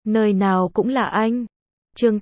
Nơi nào cũng là anh. Chương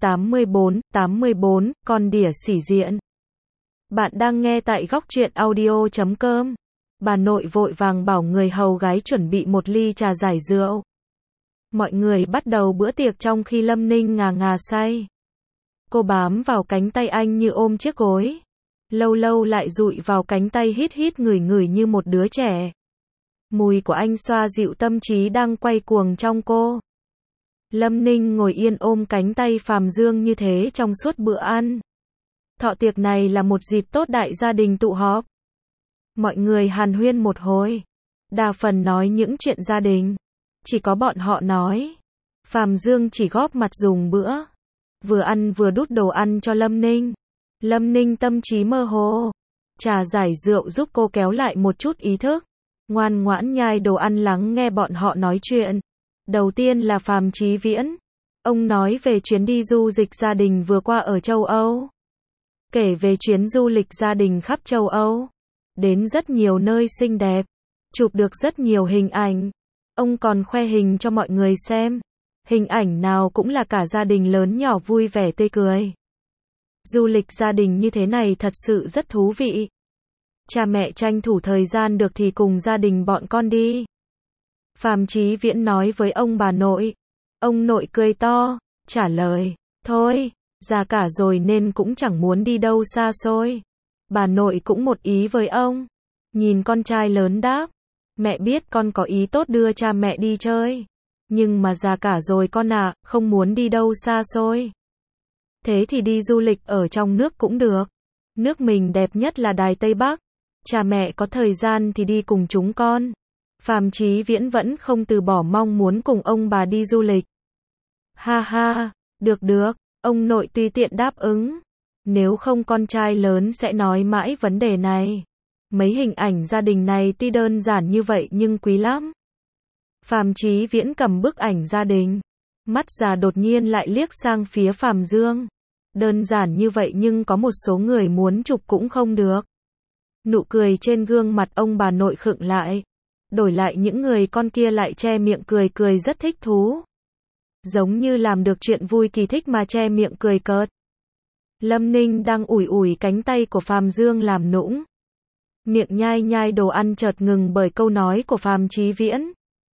84, con đỉa sĩ diện. Bạn đang nghe tại góc truyện audio.com. Bà nội vội vàng bảo người hầu gái chuẩn bị một ly trà giải rượu. Mọi người bắt đầu bữa tiệc trong khi Lâm Ninh ngà ngà say. Cô bám vào cánh tay anh như ôm chiếc gối. Lâu lâu lại dụi vào cánh tay hít hít ngửi ngửi như một đứa trẻ. Mùi của anh xoa dịu tâm trí đang quay cuồng trong cô. Lâm Ninh ngồi yên ôm cánh tay Phàm Dương như thế trong suốt bữa ăn. Thọ tiệc này là một dịp tốt đại gia đình tụ họp. Mọi người hàn huyên một hồi. Đa phần nói những chuyện gia đình. Chỉ có bọn họ nói. Phàm Dương chỉ góp mặt dùng bữa. Vừa ăn vừa đút đồ ăn cho Lâm Ninh. Lâm Ninh tâm trí mơ hồ. Trà giải rượu giúp cô kéo lại một chút ý thức. Ngoan ngoãn nhai đồ ăn lắng nghe bọn họ nói chuyện. Đầu tiên là Phàm Chí Viễn. Ông nói về chuyến đi du lịch gia đình vừa qua ở châu Âu. Kể về chuyến du lịch gia đình khắp châu Âu. Đến rất nhiều nơi xinh đẹp. Chụp được rất nhiều hình ảnh. Ông còn khoe hình cho mọi người xem. Hình ảnh nào cũng là cả gia đình lớn nhỏ vui vẻ tươi cười. Du lịch gia đình như thế này thật sự rất thú vị. Cha mẹ tranh thủ thời gian được thì cùng gia đình bọn con đi. Phàm Chí Viễn nói với ông bà nội. Ông nội cười to, trả lời, thôi, già cả rồi nên cũng chẳng muốn đi đâu xa xôi. Bà nội cũng một ý với ông. Nhìn con trai lớn đáp, mẹ biết con có ý tốt đưa cha mẹ đi chơi. Nhưng mà già cả rồi con ạ, không muốn đi đâu xa xôi. Thế thì đi du lịch ở trong nước cũng được. Nước mình đẹp nhất là Đài Tây Bắc. Cha mẹ có thời gian thì đi cùng chúng con. Phàm Chí Viễn vẫn không từ bỏ mong muốn cùng ông bà đi du lịch. Ha ha, được, ông nội tùy tiện đáp ứng. Nếu không con trai lớn sẽ nói mãi vấn đề này. Mấy hình ảnh gia đình này tuy đơn giản như vậy nhưng quý lắm. Phàm Chí Viễn cầm bức ảnh gia đình. Mắt già đột nhiên lại liếc sang phía Phàm Dương. Đơn giản như vậy nhưng có một số người muốn chụp cũng không được. Nụ cười trên gương mặt ông bà nội khựng lại. Đổi lại những người con kia lại che miệng cười rất thích thú. Giống như làm được chuyện vui kỳ thích mà che miệng cười cợt. Lâm Ninh đang ủi cánh tay của Phàm Dương làm nũng. Miệng nhai đồ ăn chợt ngừng bởi câu nói của Phàm Chí Viễn.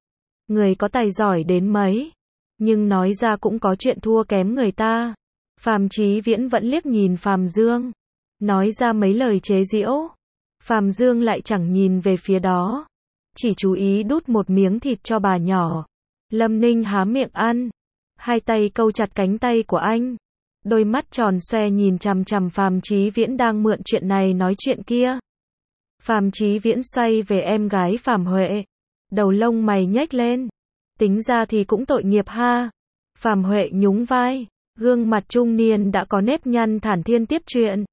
Người có tài giỏi đến mấy, nhưng nói ra cũng có chuyện thua kém người ta. Phàm Chí Viễn vẫn liếc nhìn Phàm Dương, nói ra mấy lời chế giễu. Phàm Dương lại chẳng nhìn về phía đó, chỉ chú ý đút một miếng thịt cho bà nhỏ. Lâm Ninh há miệng ăn, hai tay câu chặt cánh tay của anh. Đôi mắt tròn xoe nhìn chằm chằm Phàm Chí Viễn đang mượn chuyện này nói chuyện kia. Phàm Chí Viễn xoay về em gái Phàm Huệ. Đầu lông mày nhếch lên. Tính ra thì cũng tội nghiệp ha. Phàm Huệ nhún vai. Gương mặt trung niên đã có nếp nhăn thản nhiên tiếp chuyện.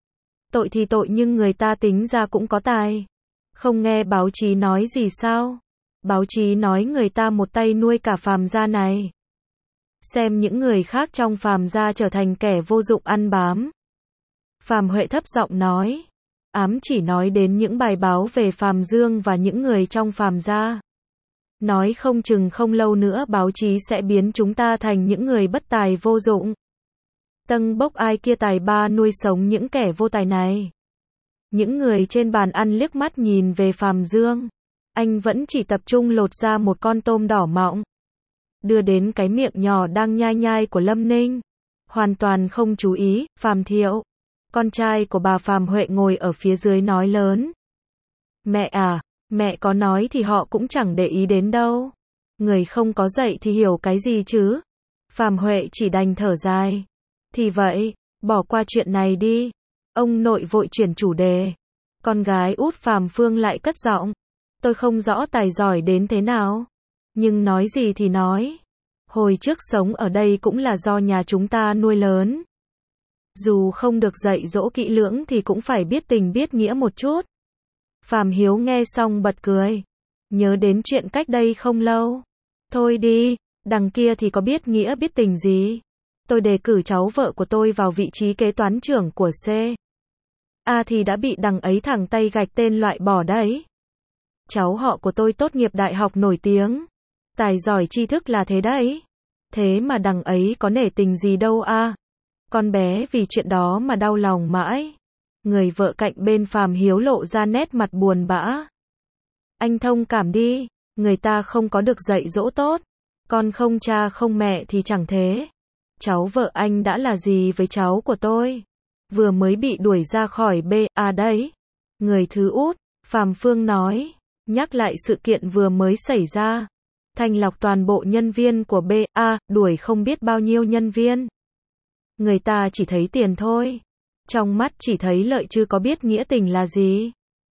Tội thì tội nhưng người ta tính ra cũng có tài. Không nghe báo chí nói gì sao? Báo chí nói người ta một tay nuôi cả Phàm gia này. Xem những người khác trong Phàm gia trở thành kẻ vô dụng ăn bám. Phàm Huệ thấp giọng nói. Ám chỉ nói đến những bài báo về Phàm Dương và những người trong Phàm gia. Nói không chừng không lâu nữa báo chí sẽ biến chúng ta thành những người bất tài vô dụng. Tâng bốc ai kia tài ba nuôi sống những kẻ vô tài này. Những người trên bàn ăn liếc mắt nhìn về Phàm Dương. Anh vẫn chỉ tập trung lột ra một con tôm đỏ mọng. Đưa đến cái miệng nhỏ đang nhai của Lâm Ninh. Hoàn toàn không chú ý, Phàm Thiệu. Con trai của bà Phàm Huệ ngồi ở phía dưới nói lớn. Mẹ à, mẹ có nói thì họ cũng chẳng để ý đến đâu. Người không có dạy thì hiểu cái gì chứ. Phàm Huệ chỉ đành thở dài. Thì vậy, bỏ qua chuyện này đi. Ông nội vội chuyển chủ đề. Con gái út Phàm Phương lại cất giọng. Tôi không rõ tài giỏi đến thế nào. Nhưng nói gì thì nói. Hồi trước sống ở đây cũng là do nhà chúng ta nuôi lớn. Dù không được dạy dỗ kỹ lưỡng thì cũng phải biết tình biết nghĩa một chút. Phàm Hiếu nghe xong bật cười. Nhớ đến chuyện cách đây không lâu. Thôi đi, đằng kia thì có biết nghĩa biết tình gì. Tôi đề cử cháu vợ của tôi vào vị trí kế toán trưởng của C. A thì đã bị đằng ấy thẳng tay gạch tên loại bỏ đấy. Cháu họ của tôi tốt nghiệp đại học nổi tiếng. Tài giỏi tri thức là thế đấy. Thế mà đằng ấy có nể tình gì đâu a. Con bé vì chuyện đó mà đau lòng mãi. Người vợ cạnh bên Phàm Hiếu lộ ra nét mặt buồn bã. Anh thông cảm đi, người ta không có được dạy dỗ tốt. Con không cha không mẹ thì chẳng thế. Cháu vợ anh đã là gì với cháu của tôi? Vừa mới bị đuổi ra khỏi BA đấy. Người thứ út, Phạm Phương nói, nhắc lại sự kiện vừa mới xảy ra. Thanh lọc toàn bộ nhân viên của BA, đuổi không biết bao nhiêu nhân viên. Người ta chỉ thấy tiền thôi. Trong mắt chỉ thấy lợi chứ có biết nghĩa tình là gì.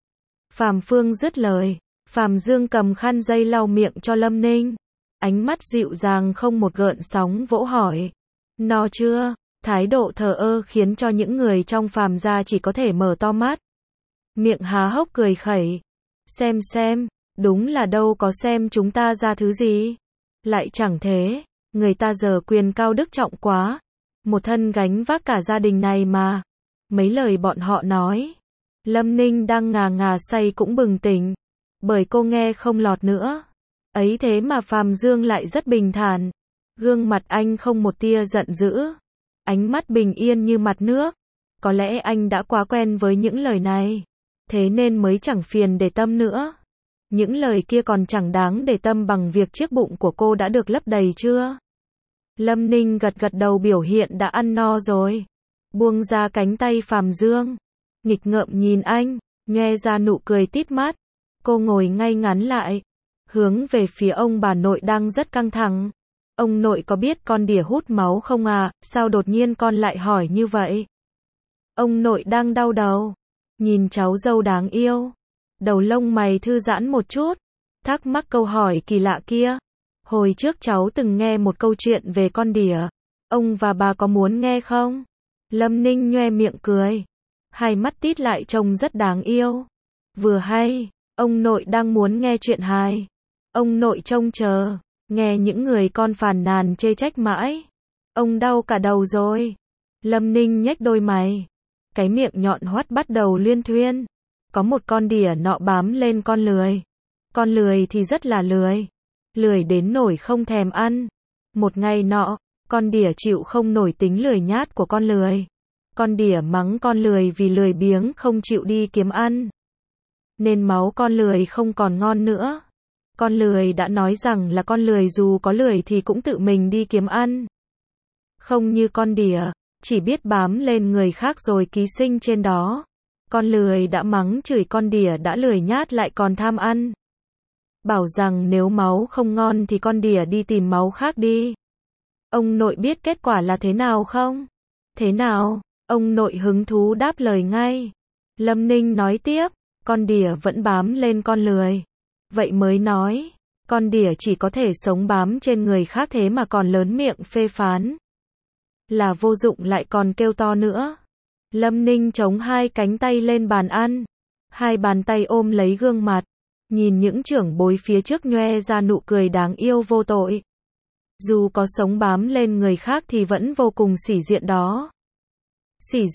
Phạm Phương dứt lời. Phạm Dương cầm khăn giấy lau miệng cho Lâm Ninh. Ánh mắt dịu dàng không một gợn sóng vỗ hỏi. No chưa? Thái độ thờ ơ khiến cho những người trong Phạm gia chỉ có thể mở to mắt. Miệng há hốc cười khẩy. Xem, đúng là đâu có xem chúng ta ra thứ gì. Lại chẳng thế, người ta giờ quyền cao đức trọng quá. Một thân gánh vác cả gia đình này mà. Mấy lời bọn họ nói. Lâm Ninh đang ngà ngà say cũng bừng tỉnh. Bởi cô nghe không lọt nữa. Ấy thế mà Phạm Dương lại rất bình thản. Gương mặt anh không một tia giận dữ. Ánh mắt bình yên như mặt nước. Có lẽ anh đã quá quen với những lời này. Thế nên mới chẳng phiền để tâm nữa. Những lời kia còn chẳng đáng để tâm bằng việc chiếc bụng của cô đã được lấp đầy chưa. Lâm Ninh gật gật đầu biểu hiện đã ăn no rồi. Buông ra cánh tay Phạm Dương. Nghịch ngợm nhìn anh, nhoe ra nụ cười tít mắt. Cô ngồi ngay ngắn lại. Hướng về phía ông bà nội đang rất căng thẳng. Ông nội có biết con đỉa hút máu không à, sao đột nhiên con lại hỏi như vậy? Ông nội đang đau đầu. Nhìn cháu dâu đáng yêu. Đầu lông mày thư giãn một chút. Thắc mắc câu hỏi kỳ lạ kia. Hồi trước cháu từng nghe một câu chuyện về con đỉa. Ông và bà có muốn nghe không? Lâm Ninh nhoe miệng cười. Hai mắt tít lại trông rất đáng yêu. Vừa hay, ông nội đang muốn nghe chuyện hài. Ông nội trông chờ. Nghe những người con phàn nàn chê trách mãi. Ông đau cả đầu rồi. Lâm Ninh nhếch đôi mày. Cái miệng nhọn hoắt bắt đầu luyên thuyên. Có một con đỉa nọ bám lên con lười. Con lười thì rất là lười. Lười đến nổi không thèm ăn. Một ngày nọ, con đỉa chịu không nổi tính lười nhát của con lười. Con đỉa mắng con lười vì lười biếng không chịu đi kiếm ăn. Nên máu con lười không còn ngon nữa. Con lười đã nói rằng là con lười dù có lười thì cũng tự mình đi kiếm ăn. Không như con đỉa, chỉ biết bám lên người khác rồi ký sinh trên đó. Con lười đã mắng chửi con đỉa đã lười nhát lại còn tham ăn. Bảo rằng nếu máu không ngon thì con đỉa đi tìm máu khác đi. Ông nội biết kết quả là thế nào không? Thế nào? Ông nội hứng thú đáp lời ngay. Lâm Ninh nói tiếp, con đỉa vẫn bám lên con lười. Vậy mới nói, con đỉa chỉ có thể sống bám trên người khác thế mà còn lớn miệng phê phán. Là vô dụng lại còn kêu to nữa. Lâm Ninh chống hai cánh tay lên bàn ăn. Hai bàn tay ôm lấy gương mặt. Nhìn những trưởng bối phía trước nhoe ra nụ cười đáng yêu vô tội. Dù có sống bám lên người khác thì vẫn vô cùng sỉ diện đó. Sỉ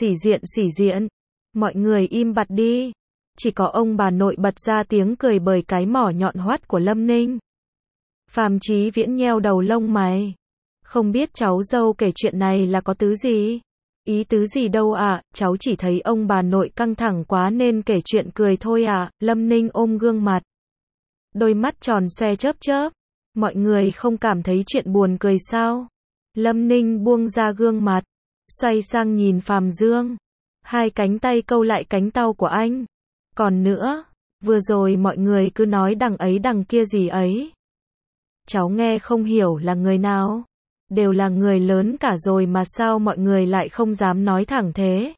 diện. Mọi người im bặt đi. Chỉ có ông bà nội bật ra tiếng cười bởi cái mỏ nhọn hoắt của Lâm Ninh. Phạm Chí Viễn nheo đầu lông mày. Không biết cháu dâu kể chuyện này là có tứ gì? Ý tứ gì đâu ạ, cháu chỉ thấy ông bà nội căng thẳng quá nên kể chuyện cười thôi ạ. Lâm Ninh ôm gương mặt. Đôi mắt tròn xoe chớp chớp. Mọi người không cảm thấy chuyện buồn cười sao? Lâm Ninh buông ra gương mặt. Xoay sang nhìn Phạm Dương. Hai cánh tay câu lại cánh tao của anh. Còn nữa, vừa rồi mọi người cứ nói đằng ấy đằng kia gì ấy. Cháu nghe không hiểu là người nào. Đều là người lớn cả rồi mà sao mọi người lại không dám nói thẳng thế.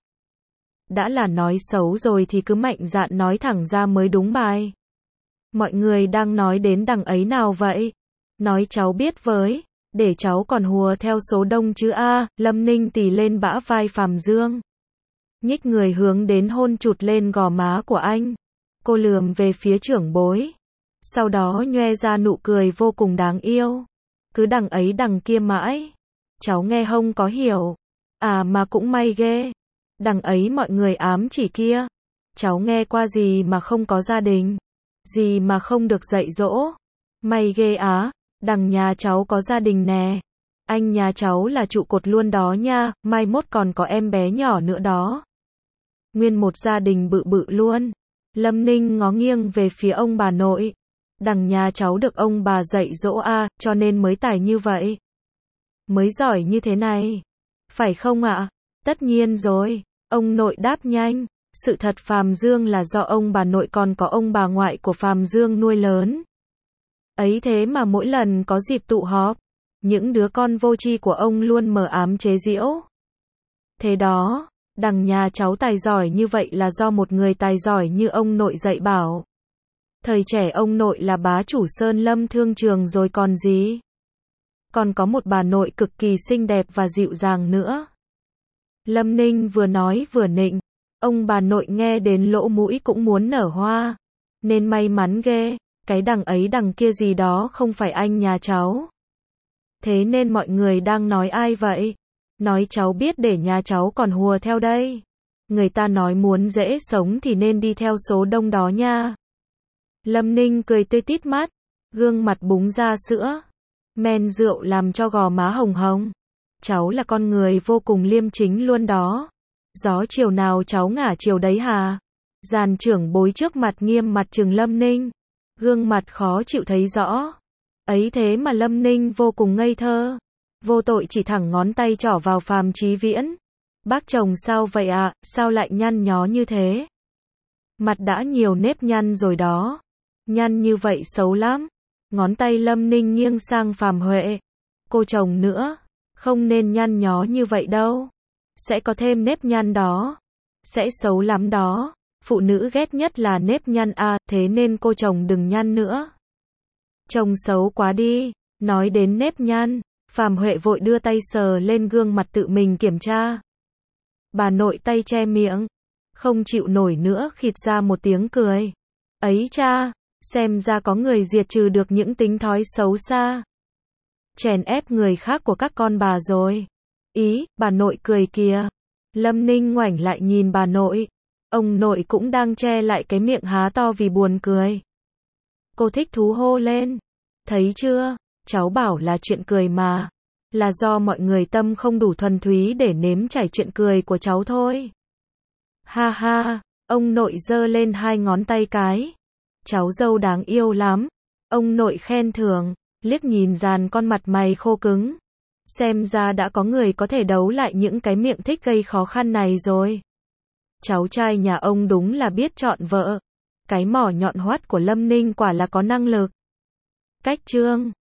Đã là nói xấu rồi thì cứ mạnh dạn nói thẳng ra mới đúng bài. Mọi người đang nói đến đằng ấy nào vậy? Nói cháu biết với, để cháu còn hùa theo số đông chứ a. Lâm Ninh tì lên bả vai Phạm Dương. Nhích người hướng đến hôn chụt lên gò má của anh. Cô lườm về phía trưởng bối. Sau đó nhoe ra nụ cười vô cùng đáng yêu. Cứ đằng ấy đằng kia mãi. Cháu nghe không có hiểu. À mà cũng may ghê. Đằng ấy mọi người ám chỉ kia. Cháu nghe qua gì mà không có gia đình. Gì mà không được dạy dỗ. May ghê á. Đằng nhà cháu có gia đình nè. Anh nhà cháu là trụ cột luôn đó nha, mai mốt còn có em bé nhỏ nữa đó. Nguyên một gia đình bự bự luôn. Lâm Ninh ngó nghiêng về phía ông bà nội. Đằng nhà cháu được ông bà dạy dỗ cho nên mới tài như vậy. Mới giỏi như thế này. Phải không ạ? Tất nhiên rồi. Ông nội đáp nhanh. Sự thật Phàm Dương là do ông bà nội còn có ông bà ngoại của Phàm Dương nuôi lớn. Ấy thế mà mỗi lần có dịp tụ họp, những đứa con vô tri của ông luôn mờ ám chế giễu. Thế đó, đằng nhà cháu tài giỏi như vậy là do một người tài giỏi như ông nội dạy bảo. Thời trẻ ông nội là bá chủ Sơn Lâm Thương Trường rồi còn gì. Còn có một bà nội cực kỳ xinh đẹp và dịu dàng nữa. Lâm Ninh vừa nói vừa nịnh. Ông bà nội nghe đến lỗ mũi cũng muốn nở hoa. Nên may mắn ghê, cái đằng ấy đằng kia gì đó không phải anh nhà cháu. Thế nên mọi người đang nói ai vậy? Nói cháu biết để nhà cháu còn hùa theo đây. Người ta nói muốn dễ sống thì nên đi theo số đông đó nha. Lâm Ninh cười tươi tít mắt, gương mặt búng ra sữa. Men rượu làm cho gò má hồng hồng. Cháu là con người vô cùng liêm chính luôn đó. Gió chiều nào cháu ngả chiều đấy hà? Giàn trưởng bối trước mặt nghiêm mặt trừng Lâm Ninh. Gương mặt khó chịu thấy rõ. Ấy thế mà Lâm Ninh vô cùng ngây thơ. Vô tội chỉ thẳng ngón tay trỏ vào Phàm Chí Viễn. Bác chồng sao vậy ạ, sao lại nhăn nhó như thế? Mặt đã nhiều nếp nhăn rồi đó. Nhăn như vậy xấu lắm. Ngón tay Lâm Ninh nghiêng sang Phàm Huệ. Cô chồng nữa, không nên nhăn nhó như vậy đâu. Sẽ có thêm nếp nhăn đó. Sẽ xấu lắm đó. Phụ nữ ghét nhất là nếp nhăn thế nên cô chồng đừng nhăn nữa. Chồng xấu quá đi. Nói đến nếp nhăn, Phàm Huệ vội đưa tay sờ lên gương mặt tự mình kiểm tra. Bà nội tay che miệng, không chịu nổi nữa khịt ra một tiếng cười. Ấy cha, xem ra có người diệt trừ được những tính thói xấu xa. Chèn ép người khác của các con bà rồi. Ý, bà nội cười kìa. Lâm Ninh ngoảnh lại nhìn bà nội. Ông nội cũng đang che lại cái miệng há to vì buồn cười. Cô thích thú hô lên. Thấy chưa, cháu bảo là chuyện cười mà. Là do mọi người tâm không đủ thuần túy để nếm trải chuyện cười của cháu thôi. Ha ha, ông nội giơ lên 2 ngón tay cái. Cháu dâu đáng yêu lắm. Ông nội khen thưởng, liếc nhìn dàn con mặt mày khô cứng. Xem ra đã có người có thể đấu lại những cái miệng thích gây khó khăn này rồi. Cháu trai nhà ông đúng là biết chọn vợ. Cái mỏ nhọn hoắt của Lâm Ninh quả là có năng lực. Cách chương